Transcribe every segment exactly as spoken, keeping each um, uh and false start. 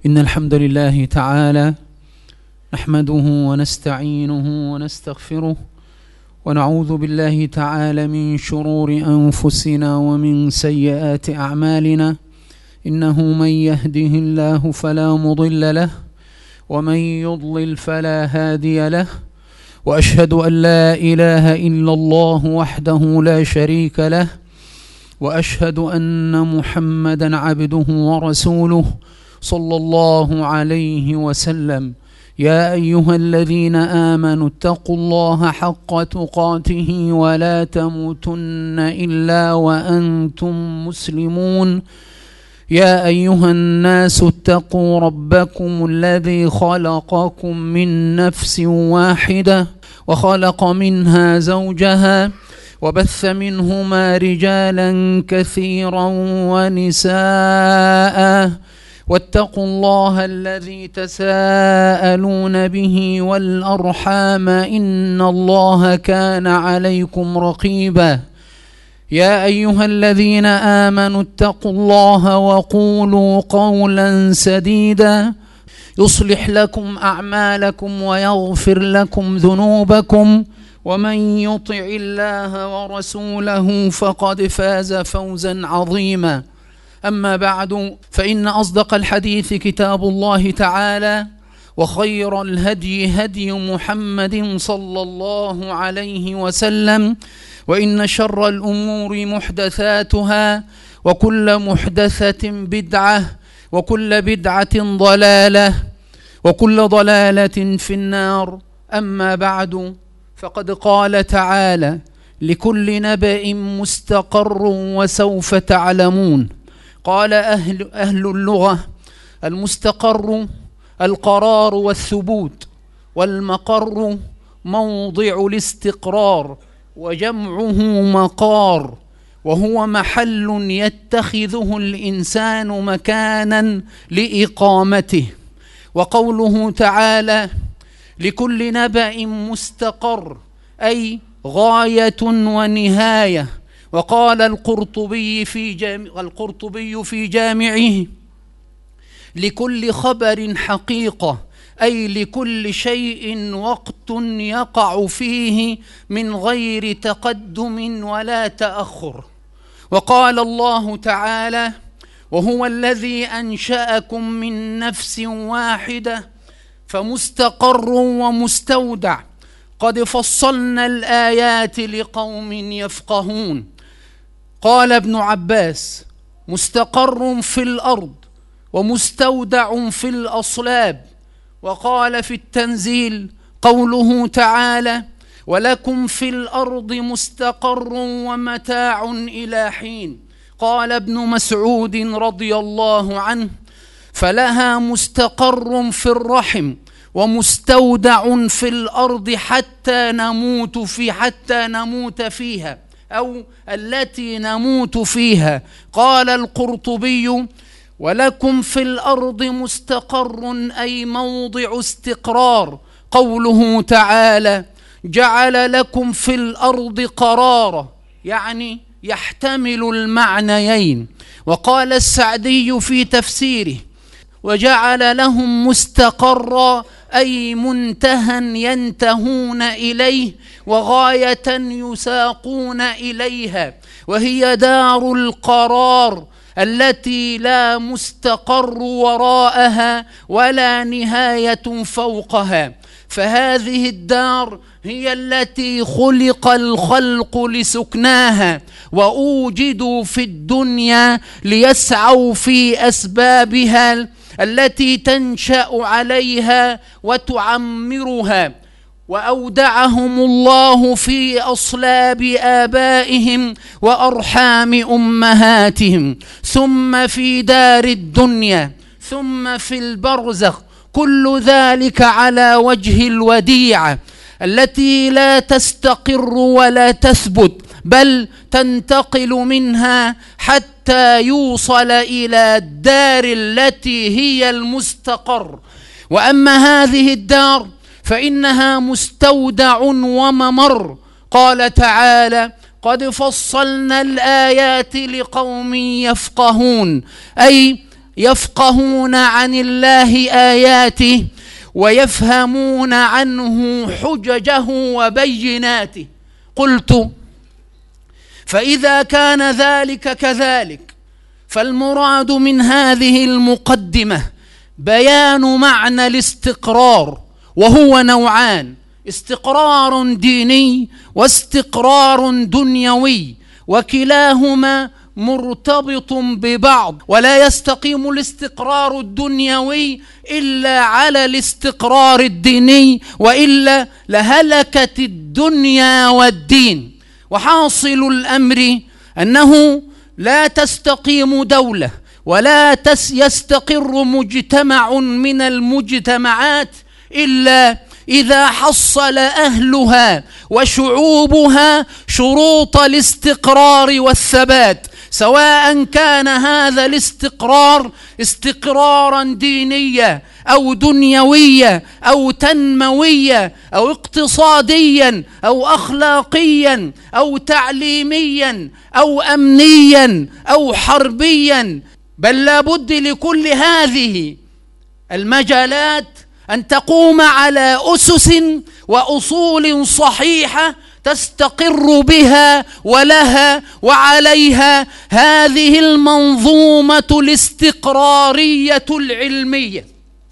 إن الحمد لله تعالى نحمده ونستعينه ونستغفره ونعوذ بالله تعالى من شرور أنفسنا ومن سيئات أعمالنا. إنه من يهده الله فلا مضل له ومن يضلل فلا هادي له، وأشهد أن لا إله إلا الله وحده لا شريك له، وأشهد أن محمدا عبده ورسوله صلى الله عليه وسلم. يا أيها الذين آمنوا اتقوا الله حق تقاته ولا تموتن إلا وأنتم مسلمون. يا أيها الناس اتقوا ربكم الذي خلقكم من نفس واحدة وخلق منها زوجها وبث منهما رجالا كثيرا ونساء، واتقوا الله الذي تساءلون به والأرحام إن الله كان عليكم رقيبا. يا أيها الذين آمنوا اتقوا الله وقولوا قولا سديدا يصلح لكم أعمالكم ويغفر لكم ذنوبكم، ومن يطع الله ورسوله فقد فاز فوزا عظيما. أما بعد، فإن أصدق الحديث كتاب الله تعالى، وخير الهدي هدي محمد صلى الله عليه وسلم، وإن شر الأمور محدثاتها، وكل محدثة بدعة، وكل بدعة ضلالة، وكل ضلالة في النار. أما بعد، فقد قال تعالى: لكل نبأ مستقر وسوف تعلمون. قال أهل, أهل اللغة: المستقر القرار والثبوت، والمقر موضع الاستقرار، وجمعه مقار، وهو محل يتخذه الإنسان مكانا لإقامته. وقوله تعالى: لكل نبأ مستقر، أي غاية ونهاية. وقال القرطبي في جامع القرطبي في جامعه: لكل خبر حقيقة، أي لكل شيء وقت يقع فيه من غير تقدم ولا تأخر. وقال الله تعالى: وهو الذي أنشأكم من نفس واحدة فمستقر ومستودع قد فصلنا الآيات لقوم يفقهون. قال ابن عباس: مستقر في الأرض ومستودع في الأصلاب. وقال في التنزيل قوله تعالى: ولكم في الأرض مستقر ومتاع إلى حين. قال ابن مسعود رضي الله عنه: فلها مستقر في الرحم ومستودع في الأرض حتى نموت في حتى نموت فيها، أو التي نموت فيها. قال القرطبي: ولكم في الأرض مستقر، أي موضع استقرار. قوله تعالى: جعل لكم في الأرض قرارا، يعني يحتمل المعنيين. وقال السعدي في تفسيره: وجعل لهم مستقرا، أي منتهى ينتهون إليه وغاية يساقون إليها، وهي دار القرار التي لا مستقر وراءها ولا نهاية فوقها. فهذه الدار هي التي خلق الخلق لسكناها، وأوجدوا في الدنيا ليسعوا في أسبابها التي تنشأ عليها وتعمرها. وأودعهم الله في أصلاب آبائهم وأرحام أمهاتهم، ثم في دار الدنيا، ثم في البرزخ. كل ذلك على وجه الوديعة التي لا تستقر ولا تثبت، بل تنتقل منها حتى يوصل إلى الدار التي هي المستقر. وأما هذه الدار فإنها مستودع وممر. قال تعالى: قد فصلنا الآيات لقوم يفقهون، أي يفقهون عن الله آياته ويفهمون عنه حججه وبيناته. قلت: فإذا كان ذلك كذلك، فالمراد من هذه المقدمة بيان معنى الاستقرار، وهو نوعان: استقرار ديني واستقرار دنيوي، وكلاهما مرتبط ببعض، ولا يستقيم الاستقرار الدنيوي إلا على الاستقرار الديني، وإلا لهلكت الدنيا والدين. وحاصل الأمر أنه لا تستقيم دولة ولا يستقر مجتمع من المجتمعات إلا إذا حصل أهلها وشعوبها شروط الاستقرار والثبات، سواء كان هذا الاستقرار استقرارا دينيا أو دنيويا أو تنمويا أو اقتصاديا أو أخلاقيا أو تعليميا أو أمنيا أو حربيا، بل لا بد لكل هذه المجالات أن تقوم على أسس وأصول صحيحة تستقر بها ولها وعليها هذه المنظومة الاستقرارية العلمية.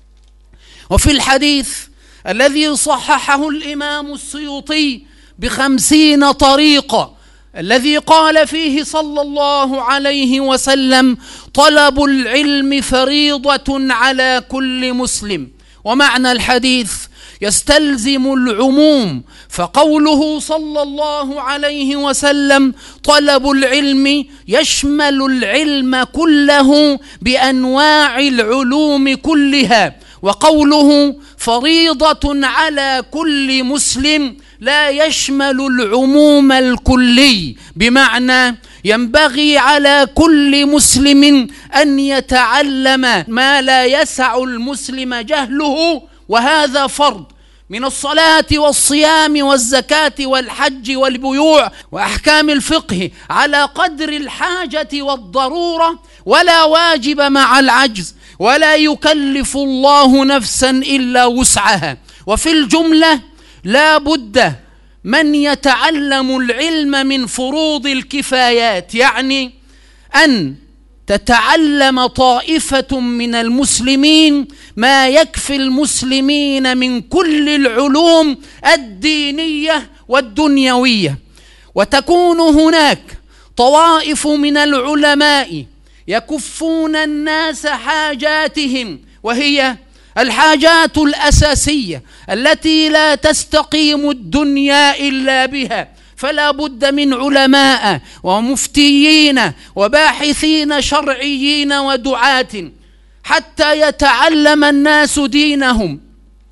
وفي الحديث الذي صححه الإمام السيوطي بخمسين طريقة، الذي قال فيه صلى الله عليه وسلم: طلب العلم فريضة على كل مسلم. ومعنى الحديث يستلزم العموم، فقوله صلى الله عليه وسلم طلب العلم يشمل العلم كله بأنواع العلوم كلها، وقوله فريضة على كل مسلم لا يشمل العموم الكلي، بمعنى ينبغي على كل مسلم أن يتعلم ما لا يسع المسلم جهله، وهذا فرض من الصلاة والصيام والزكاة والحج والبيوع وأحكام الفقه على قدر الحاجة والضرورة، ولا واجب مع العجز، ولا يكلف الله نفسا إلا وسعها. وفي الجملة لا بد من يتعلم العلم من فروض الكفايات، يعني أن تتعلم طائفة من المسلمين ما يكفي المسلمين من كل العلوم الدينية والدنيوية، وتكون هناك طوائف من العلماء يكفون الناس حاجاتهم، وهي الحاجات الأساسية التي لا تستقيم الدنيا إلا بها، فلا بد من علماء ومفتيين وباحثين شرعيين ودعاة حتى يتعلم الناس دينهم.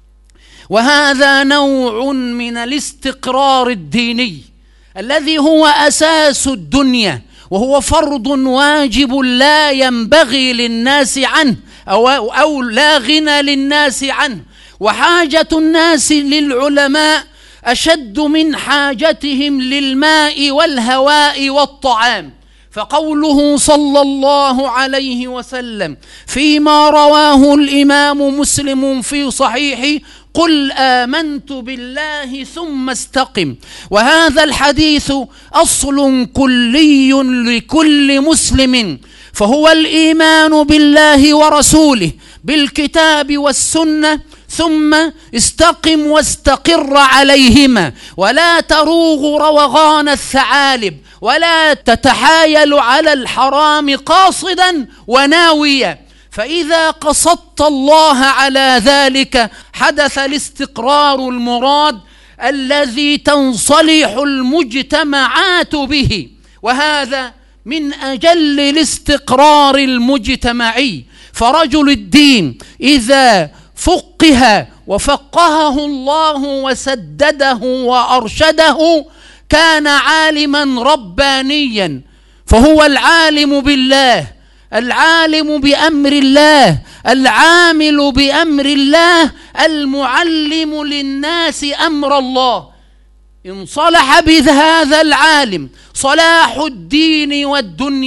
وهذا نوع من الاستقرار الديني الذي هو أساس الدنيا، وهو فرض واجب لا ينبغي للناس عنه أو, أو لا غنى للناس عنه. وحاجة الناس للعلماء أشد من حاجتهم للماء والهواء والطعام. فقوله صلى الله عليه وسلم فيما رواه الإمام مسلم في صحيحه: قل آمنت بالله ثم استقم. وهذا الحديث أصل كلي لكل مسلم، فهو الإيمان بالله ورسوله بالكتاب والسنة، ثم استقم واستقر عليهما، ولا تروغ روغان الثعالب، ولا تتحايل على الحرام قاصدا وناويا، فإذا قصدت الله على ذلك حدث الاستقرار المراد الذي تنصلح المجتمعات به. وهذا من أجل الاستقرار المجتمعي، فرجل الدين إذا فقه وفقهه الله وسدده وأرشده كان عالما ربانيا، فهو العالم بالله، العالم بأمر الله، العامل بأمر الله، المعلم للناس أمر الله. إن صلح بهذا العالم صلاح الدين والدنيا،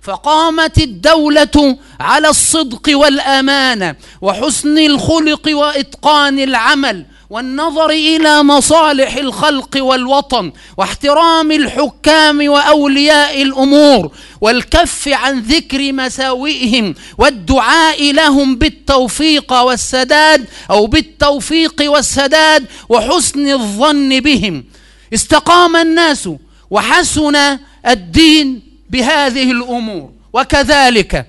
فقامت الدولة على الصدق والأمانة وحسن الخلق وإتقان العمل والنظر إلى مصالح الخلق والوطن واحترام الحكام وأولياء الأمور والكف عن ذكر مساوئهم والدعاء لهم بالتوفيق والسداد أو بالتوفيق والسداد وحسن الظن بهم. استقام الناس وحسن الدين بهذه الأمور. وكذلك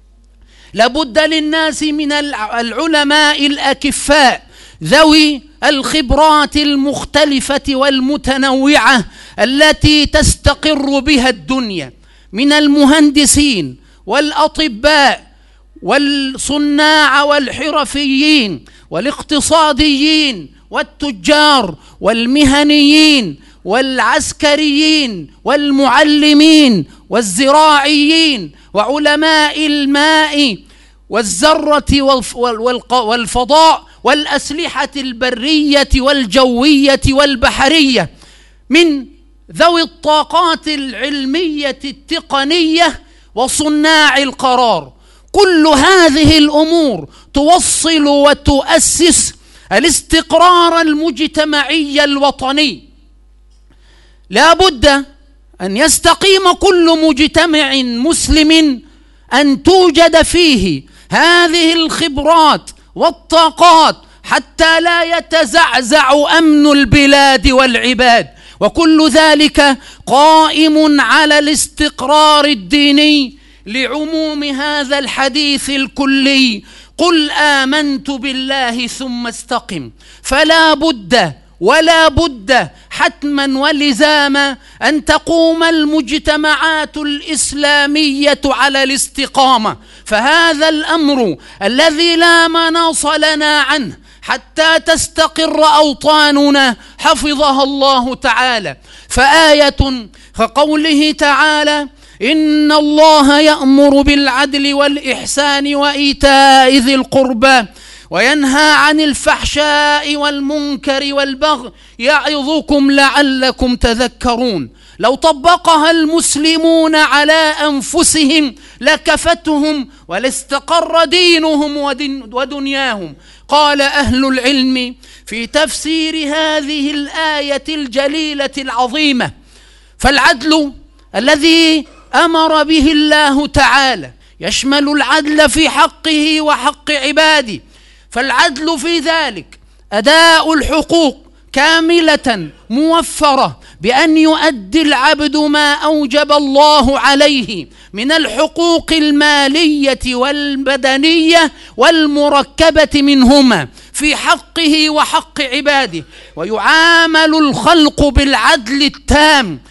لابد للناس من العلماء الأكفاء ذوي الخبرات المختلفة والمتنوعة التي تستقر بها الدنيا، من المهندسين والأطباء والصناع والحرفيين والاقتصاديين والتجار والمهنيين والعسكريين والمعلمين والزراعيين وعلماء الماء والذرة والفضاء والأسلحة البرية والجوية والبحرية، من ذوي الطاقات العلمية التقنية وصناع القرار. كل هذه الأمور توصل وتؤسس الاستقرار المجتمعي الوطني. لا بد أن يستقيم كل مجتمع مسلم أن توجد فيه هذه الخبرات والطاقات حتى لا يتزعزع أمن البلاد والعباد، وكل ذلك قائم على الاستقرار الديني لعموم هذا الحديث الكلي: قل آمنت بالله ثم استقم. فلا بد ولا بد حتما ولزاما أن تقوم المجتمعات الإسلامية على الاستقامة، فهذا الأمر الذي لا مناص لنا عنه حتى تستقر أوطاننا حفظها الله تعالى. فآية كقوله تعالى: إن الله يأمر بالعدل والإحسان وإيتاء ذي القربى وينهى عن الفحشاء والمنكر والبغي يعظكم لعلكم تذكرون. لو طبقها المسلمون على أنفسهم لكفتهم ولاستقر دينهم ودنياهم. قال أهل العلم في تفسير هذه الآية الجليلة العظيمة: فالعدل الذي أمر به الله تعالى يشمل العدل في حقه وحق عباده، فالعدل في ذلك أداء الحقوق كاملة موفرة بأن يؤدي العبد ما أوجب الله عليه من الحقوق المالية والبدنية والمركبة منهما في حقه وحق عباده، ويعامل الخلق بالعدل التام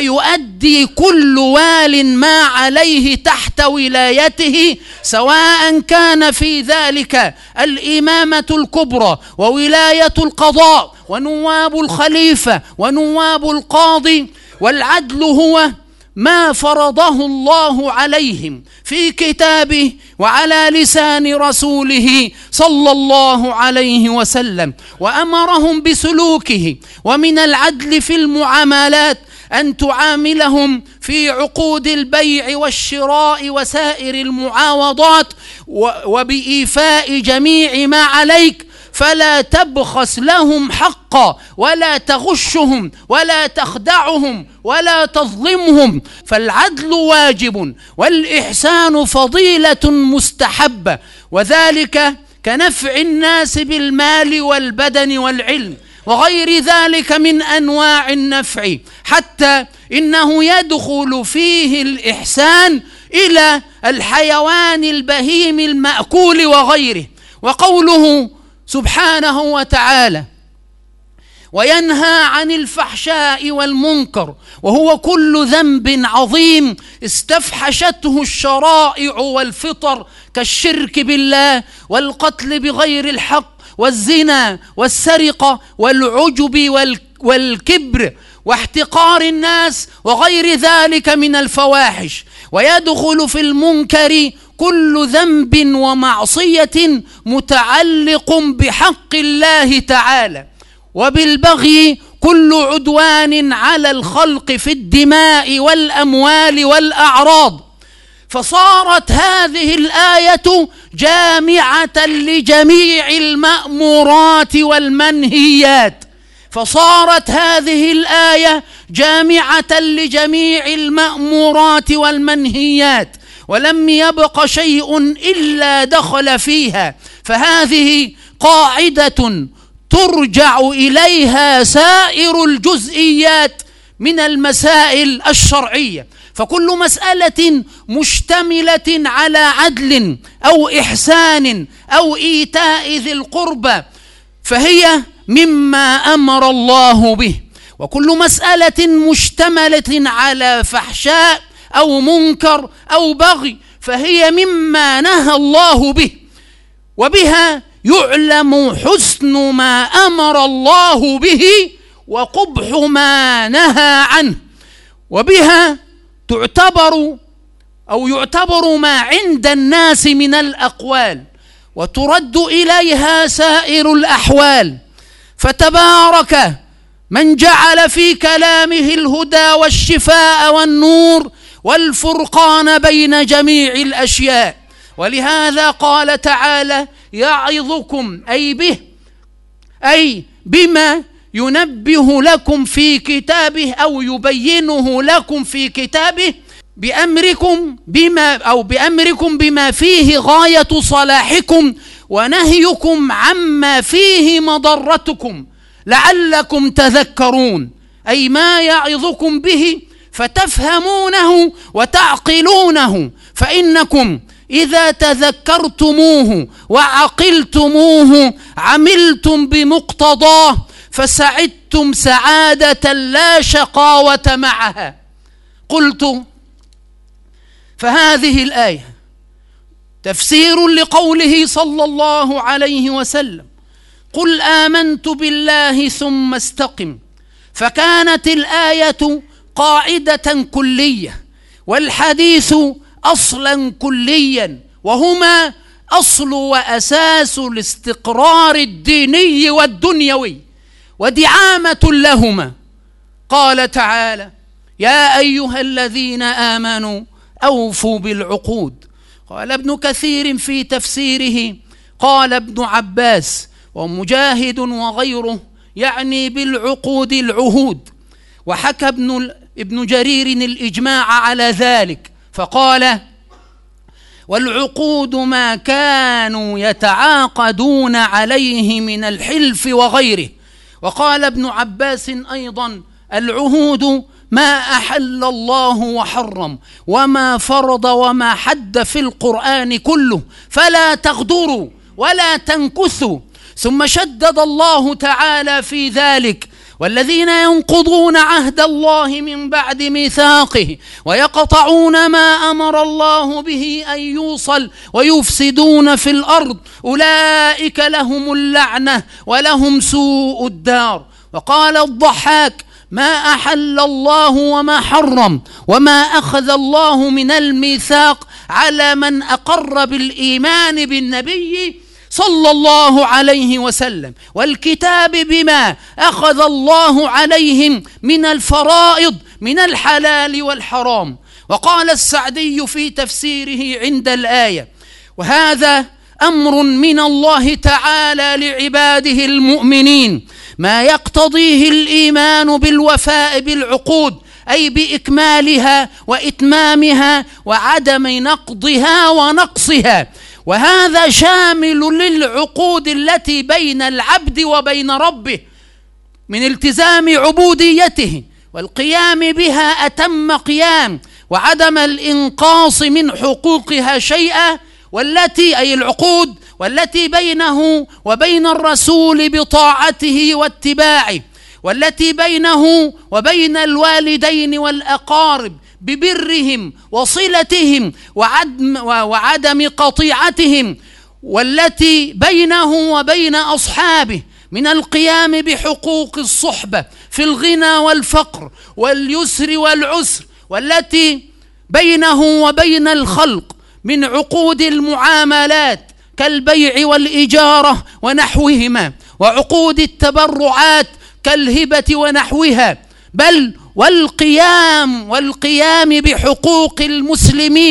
فيؤدي كل وال ما عليه تحت ولايته، سواء كان في ذلك الإمامة الكبرى وولاية القضاء ونواب الخليفة ونواب القاضي. والعدل هو ما فرضه الله عليهم في كتابه وعلى لسان رسوله صلى الله عليه وسلم، وأمرهم بسلوكه. ومن العدل في المعاملات أن تعاملهم في عقود البيع والشراء وسائر المعاوضات وبإيفاء جميع ما عليك، فلا تبخس لهم حقا ولا تغشهم ولا تخدعهم ولا تظلمهم، فالعدل واجب والإحسان فضيلة مستحبة، وذلك كنفع الناس بالمال والبدن والعلم وغير ذلك من أنواع النفع، حتى إنه يدخل فيه الإحسان إلى الحيوان البهيم المأكول وغيره. وقوله سبحانه وتعالى: وينهى عن الفحشاء والمنكر، وهو كل ذنب عظيم استفحشته الشرائع والفطر كالشرك بالله والقتل بغير الحق والزنا والسرقة والعجب والكبر واحتقار الناس وغير ذلك من الفواحش. ويدخل في المنكر كل ذنب ومعصية متعلق بحق الله تعالى، وبالبغي كل عدوان على الخلق في الدماء والأموال والأعراض. فصارت هذه الآية جامعة لجميع المأمورات والمنهيات فصارت هذه الآية جامعة لجميع المأمورات والمنهيات ولم يبق شيء إلا دخل فيها. فهذه قاعدة ترجع إليها سائر الجزئيات من المسائل الشرعية. فكل مسألة مشتملة على عدل أو إحسان أو إيتاء ذي القربى فهي مما أمر الله به، وكل مسألة مشتملة على فحشاء أو منكر أو بغي فهي مما نهى الله به، وبها يعلم حسن ما أمر الله به وقبح ما نهى عنه، وبها تعتبر أو يعتبر ما عند الناس من الأقوال وترد إليها سائر الأحوال. فتبارك من جعل في كلامه الهدى والشفاء والنور والفرقان بين جميع الأشياء. ولهذا قال تعالى: يعظكم أي به أي بما ينبه لكم في كتابه أو يبينه لكم في كتابه بأمركم بما أو بأمركم بما فيه غاية صلاحكم ونهيكم عما فيه مضرتكم لعلكم تذكرون، أي ما يعظكم به فتفهمونه وتعقلونه، فإنكم إذا تذكرتموه وعقلتموه عملتم بمقتضاه فسعدتم سعادة لا شقاوة معها. قلت: فهذه الآية تفسير لقوله صلى الله عليه وسلم: قل آمنت بالله ثم استقم. فكانت الآية قاعدة كلية والحديث أصلا كليا، وهما أصل وأساس الاستقرار الديني والدنيوي ودعامة لهما. قال تعالى: يا أيها الذين آمنوا أوفوا بالعقود. قال ابن كثير في تفسيره: قال ابن عباس ومجاهد وغيره يعني بالعقود العهود. وحكى ابن, ابن جرير الإجماع على ذلك فقال: والعقود ما كانوا يتعاقدون عليه من الحلف وغيره. وقال ابن عباس أيضا: العهود ما أحل الله وحرم وما فرض وما حد في القرآن كله فلا تغدروا ولا تنكثوا. ثم شدد الله تعالى في ذلك: والذين ينقضون عهد الله من بعد ميثاقه ويقطعون ما أمر الله به أن يوصل ويفسدون في الأرض أولئك لهم اللعنة ولهم سوء الدار. وقال الضحاك: ما أحل الله وما حرم وما أخذ الله من الميثاق على من أقر بالإيمان بالنبي صلى الله عليه وسلم والكتاب بما أخذ الله عليهم من الفرائض من الحلال والحرام. وقال السعدي في تفسيره عند الآية: وهذا أمر من الله تعالى لعباده المؤمنين ما يقتضيه الإيمان بالوفاء بالعقود، أي بإكمالها وإتمامها وعدم نقضها ونقصها. وهذا شامل للعقود التي بين العبد وبين ربه من التزام عبوديته والقيام بها أتم قيام وعدم الإنقاص من حقوقها شيئا، والتي أي العقود والتي بينه وبين الرسول بطاعته واتباعه، والتي بينه وبين الوالدين والأقارب ببرهم وصلتهم وعدم, وعدم قطيعتهم، والتي بينه وبين أصحابه من القيام بحقوق الصحبة في الغنى والفقر واليسر والعسر، والتي بينه وبين الخلق من عقود المعاملات كالبيع والإجارة ونحوهما، وعقود التبرعات كالهبة ونحوها، بل والقيام والقيام بحقوق المسلمين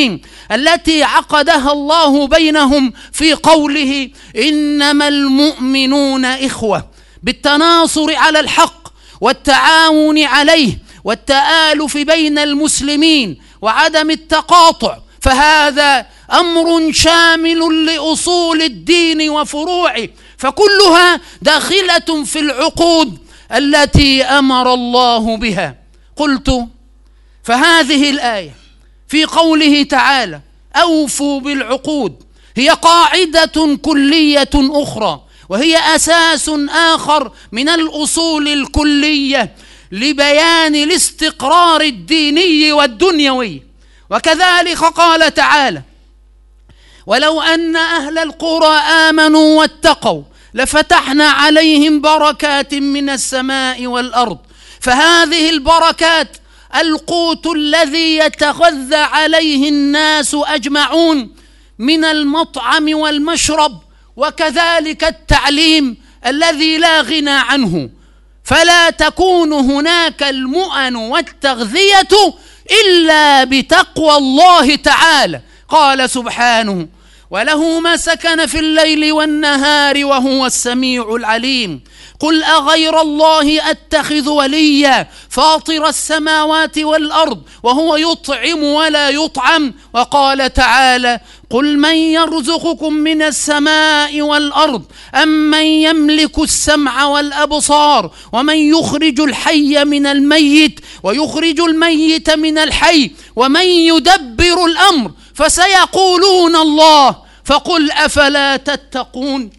التي عقدها الله بينهم في قوله إنما المؤمنون إخوة، بالتناصر على الحق والتعاون عليه والتآلف بين المسلمين وعدم التقاطع، فهذا أمر شامل لأصول الدين وفروعه، فكلها داخلة في العقود التي أمر الله بها. قلت فهذه الآية في قوله تعالى أوفوا بالعقود هي قاعدة كلية أخرى، وهي أساس آخر من الأصول الكلية لبيان الاستقرار الديني والدنيوي. وكذلك قال تعالى ولو أن أهل القرى آمنوا واتقوا لفتحنا عليهم بركات من السماء والأرض، فهذه البركات القوت الذي يتغذى عليه الناس أجمعون من المطعم والمشرب، وكذلك التعليم الذي لا غنى عنه، فلا تكون هناك المؤن والتغذية إلا بتقوى الله تعالى. قال سبحانه وله ما سكن في الليل والنهار وهو السميع العليم. قل أغير الله أتخذ وليا فاطر السماوات والأرض وهو يطعم ولا يطعم. وقال تعالى قل من يرزقكم من السماء والأرض أم من يملك السمع والأبصار ومن يخرج الحي من الميت ويخرج الميت من الحي ومن يدبر الأمر فسيقولون الله فقل أفلا تتقون.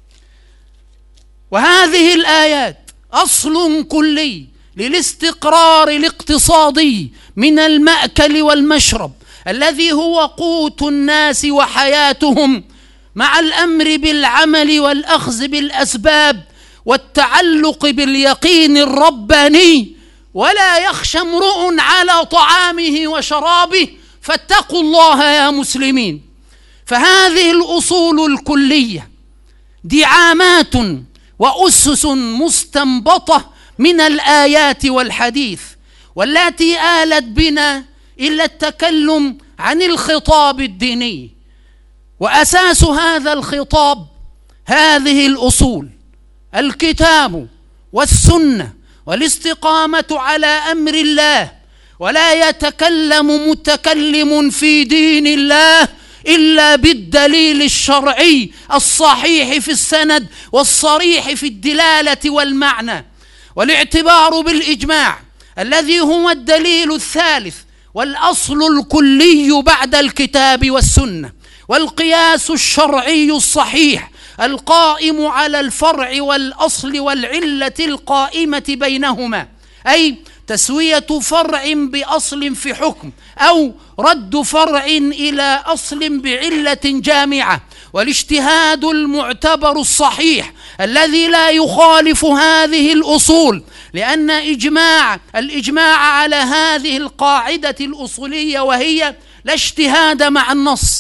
وهذه الآيات أصل كلي للاستقرار الاقتصادي من المأكل والمشرب الذي هو قوت الناس وحياتهم، مع الأمر بالعمل والأخذ بالأسباب والتعلق باليقين الرباني، ولا يخشى امرؤ على طعامه وشرابه، فاتقوا الله يا مسلمين. فهذه الأصول الكلية دعامات وأسس مستنبطة من الآيات والحديث، والتي آلت بنا إلى التكلم عن الخطاب الديني. وأساس هذا الخطاب هذه الأصول: الكتاب والسنة والاستقامة على أمر الله، ولا يتكلم متكلم في دين الله إلا بالدليل الشرعي الصحيح في السند والصريح في الدلالة والمعنى، والاعتبار بالإجماع الذي هو الدليل الثالث والأصل الكلي بعد الكتاب والسنة، والقياس الشرعي الصحيح القائم على الفرع والأصل والعلة القائمة بينهما، أي تسوية فرع بأصل في حكم أو رد فرع إلى أصل بعلة جامعة، والاجتهاد المعتبر الصحيح الذي لا يخالف هذه الأصول، لأن إجماع الإجماع على هذه القاعدة الأصولية وهي لا اجتهاد مع النص.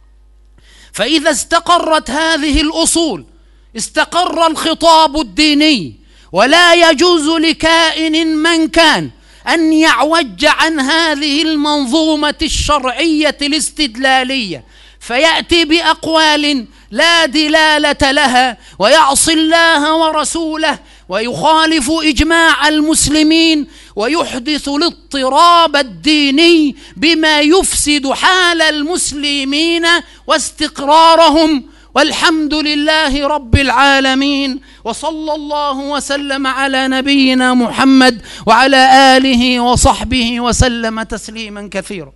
فإذا استقرت هذه الأصول استقر الخطاب الديني، ولا يجوز لكائن من كان أن يعوج عن هذه المنظومة الشرعية الاستدلالية فيأتي بأقوال لا دلالة لها ويعصي الله ورسوله ويخالف إجماع المسلمين ويحدث الاضطراب الديني بما يفسد حال المسلمين واستقرارهم. والحمد لله رب العالمين، وصلى الله وسلم على نبينا محمد وعلى آله وصحبه وسلم تسليما كثيرا.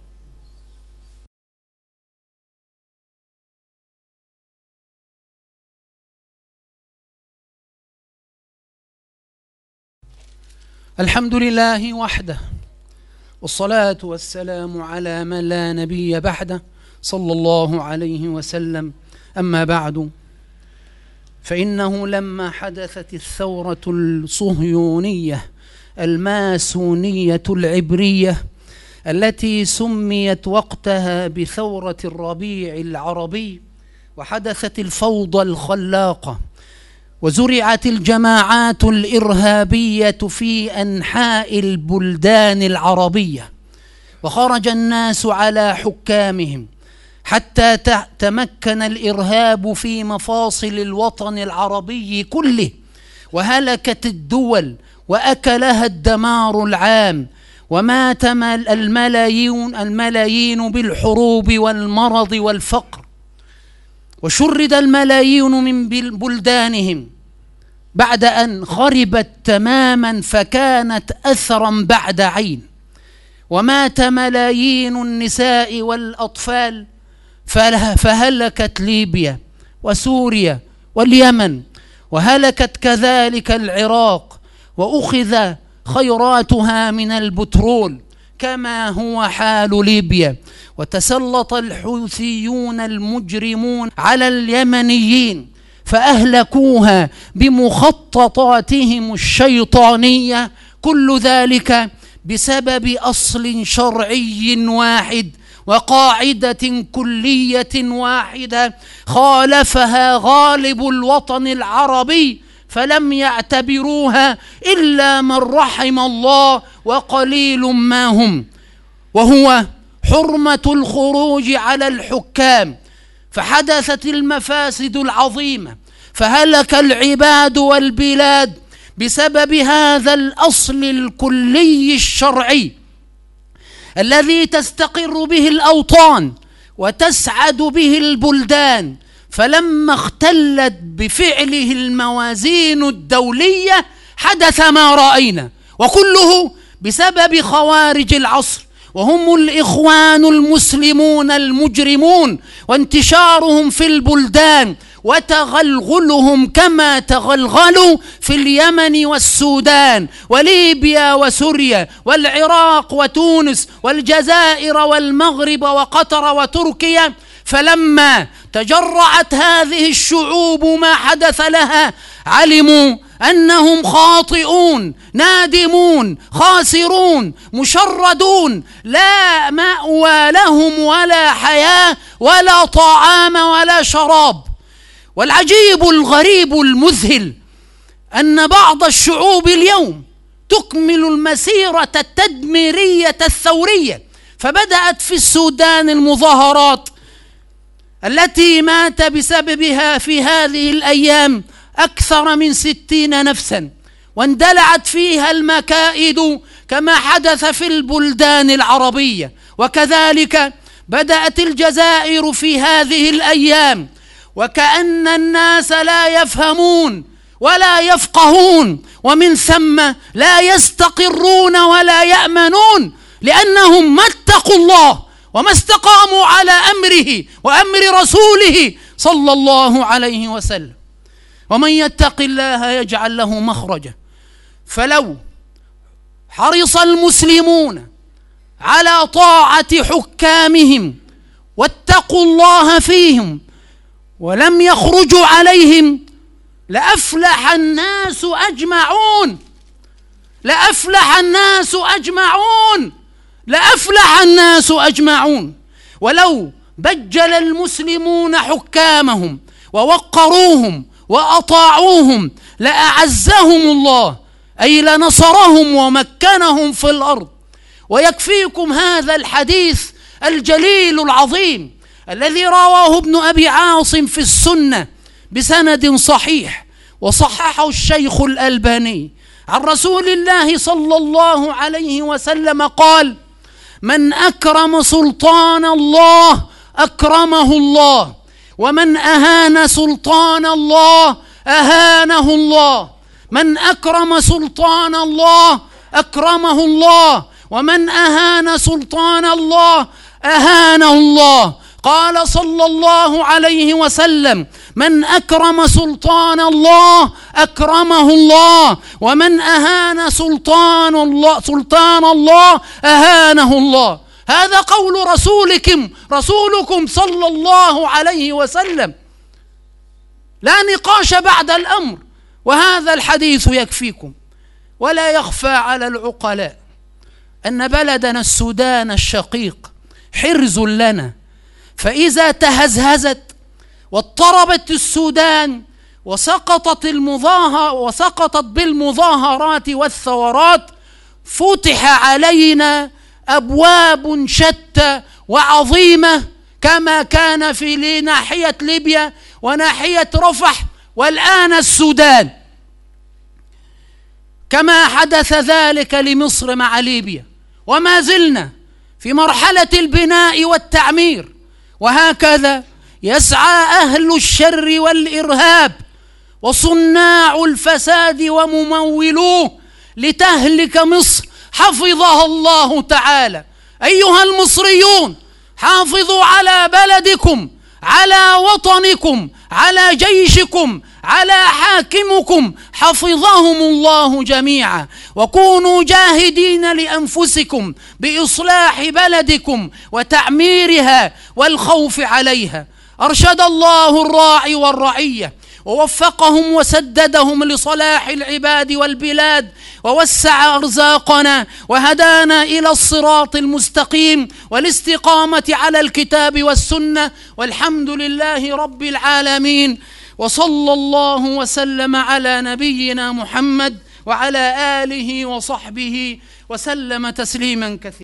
الحمد لله وحده، والصلاة والسلام على من لا نبي بعده، صلى الله عليه وسلم. أما بعد، فإنه لما حدثت الثورة الصهيونية الماسونية العبرية التي سميت وقتها بثورة الربيع العربي، وحدثت الفوضى الخلاقة وزرعت الجماعات الإرهابية في أنحاء البلدان العربية، وخرج الناس على حكامهم حتى تمكن الإرهاب في مفاصل الوطن العربي كله، وهلكت الدول وأكلها الدمار العام، ومات الملايين الملايين بالحروب والمرض والفقر، وشرد الملايين من بلدانهم بعد أن خربت تماما فكانت أثرا بعد عين، ومات ملايين النساء والأطفال، فهلكت ليبيا وسوريا واليمن، وهلكت كذلك العراق، وأخذ خيراتها من البترول كما هو حال ليبيا، وتسلط الحوثيون المجرمون على اليمنيين فأهلكوها بمخططاتهم الشيطانية، كل ذلك بسبب أصل شرعي واحد وقاعدة كلية واحدة خالفها غالب الوطن العربي فلم يعتبروها إلا من رحم الله وقليل ما هم، وهو حرمة الخروج على الحكام. فحدثت المفاسد العظيمة، فهلك العباد والبلاد بسبب هذا الأصل الكلي الشرعي الذي تستقر به الأوطان وتسعد به البلدان. فلما اختلت بفعله الموازين الدولية حدث ما رأينا، وكله بسبب خوارج العصر، وهم الإخوان المسلمون المجرمون، وانتشارهم في البلدان وتغلغلهم كما تغلغلوا في اليمن والسودان وليبيا وسوريا والعراق وتونس والجزائر والمغرب وقطر وتركيا. فلما تجرعت هذه الشعوب ما حدث لها علموا أنهم خاطئون نادمون خاسرون مشردون، لا مأوى لهم ولا حياة ولا طعام ولا شراب. والعجيب الغريب المذهل أن بعض الشعوب اليوم تكمل المسيرة التدميرية الثورية، فبدأت في السودان المظاهرات التي مات بسببها في هذه الأيام أكثر من ستين نفسا، واندلعت فيها المكائد كما حدث في البلدان العربية. وكذلك بدأت الجزائر في هذه الأيام، وكأن الناس لا يفهمون ولا يفقهون، ومن ثم لا يستقرون ولا يأمنون، لأنهم ما اتقوا الله وما استقاموا على أمره وأمر رسوله صلى الله عليه وسلم. ومن يتق الله يجعل له مخرجا. فلو حرص المسلمون على طاعة حكامهم واتقوا الله فيهم ولم يخرجوا عليهم لأفلح الناس أجمعون، لأفلح الناس أجمعون، لأفلح الناس أجمعون. ولو بجل المسلمون حكامهم ووقروهم وأطاعوهم لأعزهم الله، أي لنصرهم ومكنهم في الأرض. ويكفيكم هذا الحديث الجليل العظيم الذي رواه ابن أبي عاصم في السنة بسند صحيح وصححه الشيخ الألباني عن رسول الله صلى الله عليه وسلم قال: من أكرم سلطان الله أكرمه الله، ومن أهان سلطان الله أهانه الله. من أكرم سلطان الله أكرمه الله، ومن أهان سلطان الله أهانه الله. قال صلى الله عليه وسلم: من أكرم سلطان الله أكرمه الله، ومن أهان سلطان الله سلطان الله أهانه الله. هذا قول رسولكم رسولكم صلى الله عليه وسلم، لا نقاش بعد الأمر. وهذا الحديث يكفيكم. ولا يخفى على العقلاء أن بلدنا السودان الشقيق حرز لنا، فإذا تهزهزت واضطربت السودان وسقطت المظاهرة وسقطت بالمظاهرات والثورات فتح علينا أبواب شتى وعظيمة كما كان في ناحية ليبيا وناحية رفح والآن السودان، كما حدث ذلك لمصر مع ليبيا، وما زلنا في مرحلة البناء والتعمير. وهكذا يسعى أهل الشر والإرهاب وصناع الفساد وممولوه لتهلك مصر حفظها الله تعالى. أيها المصريون، حافظوا على بلدكم، على وطنكم، على جيشكم، على حاكمكم، حفظهم الله جميعا. وكونوا جاهدين لأنفسكم بإصلاح بلدكم وتعميرها والخوف عليها. أرشد الله الراعي والرعية ووفقهم وسددهم لصلاح العباد والبلاد، ووسع أرزاقنا وهدانا إلى الصراط المستقيم والاستقامة على الكتاب والسنة، والحمد لله رب العالمين. وصلى الله وسلم على نبينا محمد وعلى آله وصحبه وسلم تسليما كثيرا.